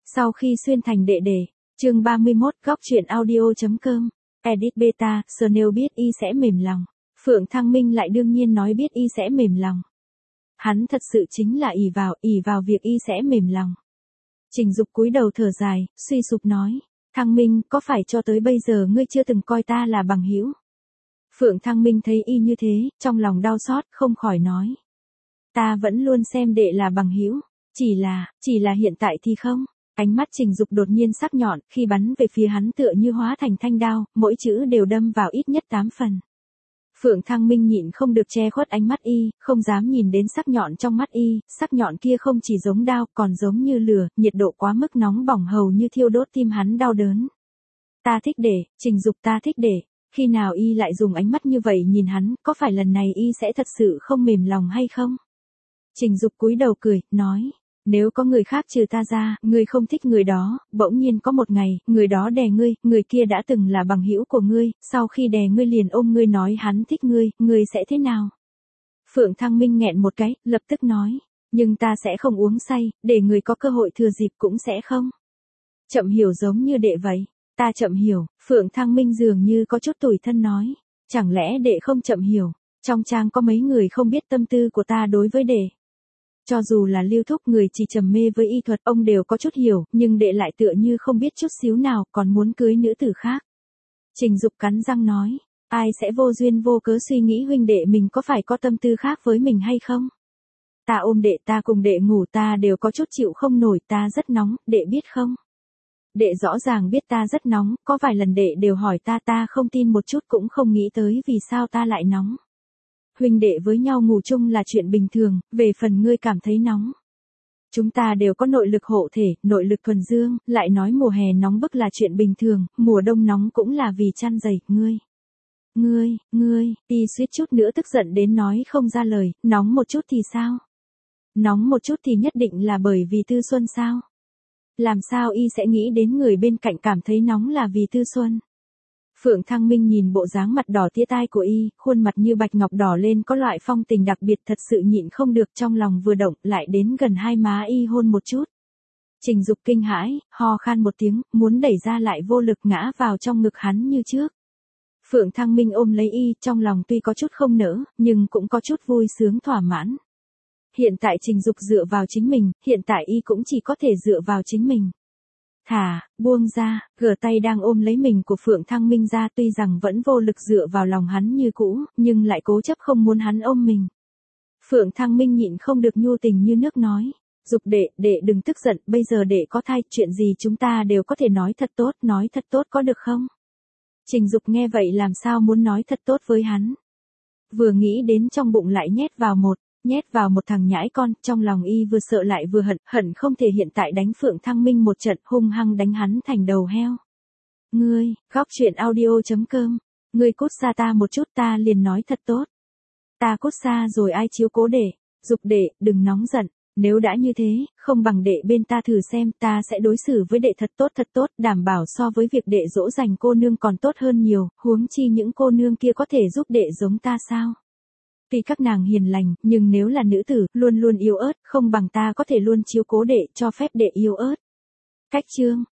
Sau khi xuyên thành đệ đệ, chương 31 góc truyện audio.com, edit beta, Snail biết y sẽ mềm lòng. Phượng Thăng Minh lại đương nhiên nói biết y sẽ mềm lòng. Hắn thật sự chính là ỷ vào việc y sẽ mềm lòng. Trình Dục cúi đầu thở dài, suy sụp nói, Thăng Minh, có phải cho tới bây giờ ngươi chưa từng coi ta là bằng hữu? Phượng Thăng Minh thấy y như thế, trong lòng đau xót, không khỏi nói. Ta vẫn luôn xem đệ là bằng hữu, chỉ là hiện tại thì không. Ánh mắt Trình Dục đột nhiên sắc nhọn, khi bắn về phía hắn tựa như hóa thành thanh đao, mỗi chữ đều đâm vào ít nhất 8 phần. Phượng Thăng Minh nhịn không được che khuất ánh mắt y, không dám nhìn đến sắc nhọn trong mắt y, sắc nhọn kia không chỉ giống đao, còn giống như lửa, nhiệt độ quá mức nóng bỏng hầu như thiêu đốt tim hắn đau đớn. Ta thích để, Trình Dục ta thích để, khi nào y lại dùng ánh mắt như vậy nhìn hắn, có phải lần này y sẽ thật sự không mềm lòng hay không? Trình Dục cúi đầu cười, nói. Nếu có người khác trừ ta ra, ngươi không thích người đó, bỗng nhiên có một ngày, người đó đè ngươi, người kia đã từng là bằng hữu của ngươi, sau khi đè ngươi liền ôm ngươi nói hắn thích ngươi sẽ thế nào? Phượng Thăng Minh nghẹn một cái, lập tức nói, nhưng ta sẽ không uống say, để người có cơ hội thừa dịp cũng sẽ không. Chậm hiểu giống như đệ vậy, ta chậm hiểu, Phượng Thăng Minh dường như có chút tủi thân nói, chẳng lẽ đệ không chậm hiểu, trong trang có mấy người không biết tâm tư của ta đối với đệ. Cho dù là Lưu Thúc người chỉ trầm mê với y thuật ông đều có chút hiểu, nhưng đệ lại tựa như không biết chút xíu nào, còn muốn cưới nữ tử khác. Trình Dục cắn răng nói, ai sẽ vô duyên vô cớ suy nghĩ huynh đệ mình có phải có tâm tư khác với mình hay không? Ta ôm đệ, ta cùng đệ ngủ, ta đều có chút chịu không nổi, ta rất nóng, đệ biết không? Đệ rõ ràng biết ta rất nóng, có vài lần đệ đều hỏi ta không tin một chút cũng không nghĩ tới vì sao ta lại nóng. Huynh đệ với nhau ngủ chung là chuyện bình thường, về phần ngươi cảm thấy nóng. Chúng ta đều có nội lực hộ thể, nội lực thuần dương, lại nói mùa hè nóng bức là chuyện bình thường, mùa đông nóng cũng là vì chăn dày, ngươi, y suýt chút nữa tức giận đến nói không ra lời, nóng một chút thì sao? Nóng một chút thì nhất định là bởi vì Tư Xuân sao? Làm sao y sẽ nghĩ đến người bên cạnh cảm thấy nóng là vì Tư Xuân? Phượng Thăng Minh nhìn bộ dáng mặt đỏ tía tai của y, khuôn mặt như bạch ngọc đỏ lên có loại phong tình đặc biệt thật sự nhịn không được trong lòng vừa động lại đến gần hai má y hôn một chút. Trình Dục kinh hãi, ho khan một tiếng, muốn đẩy ra lại vô lực ngã vào trong ngực hắn như trước. Phượng Thăng Minh ôm lấy y, trong lòng tuy có chút không nỡ, nhưng cũng có chút vui sướng thỏa mãn. Hiện tại Trình Dục dựa vào chính mình, hiện tại y cũng chỉ có thể dựa vào chính mình. Thả, buông ra, gỡ tay đang ôm lấy mình của Phượng Thăng Minh ra tuy rằng vẫn vô lực dựa vào lòng hắn như cũ, nhưng lại cố chấp không muốn hắn ôm mình. Phượng Thăng Minh nhịn không được nhu tình như nước nói. Dục đệ đừng tức giận, bây giờ đệ có thai, chuyện gì chúng ta đều có thể nói thật tốt có được không? Trình Dục nghe vậy làm sao muốn nói thật tốt với hắn. Vừa nghĩ đến trong bụng lại nhét vào một thằng nhãi con, trong lòng y vừa sợ lại vừa hận không thể hiện tại đánh Phượng Thăng Minh một trận hung hăng đánh hắn thành đầu heo. Ngươi, góc truyện audio.com, ngươi cút xa ta một chút ta liền nói thật tốt. Ta cút xa rồi ai chiếu cố đệ, Dục đệ, đừng nóng giận, nếu đã như thế, không bằng đệ bên ta thử xem ta sẽ đối xử với đệ thật tốt, đảm bảo so với việc đệ dỗ dành cô nương còn tốt hơn nhiều, huống chi những cô nương kia có thể giúp đệ giống ta sao? Tuy các nàng hiền lành, nhưng nếu là nữ tử, luôn luôn yếu ớt, không bằng ta có thể luôn chiếu cố đệ, cho phép đệ yếu ớt. Cách chương.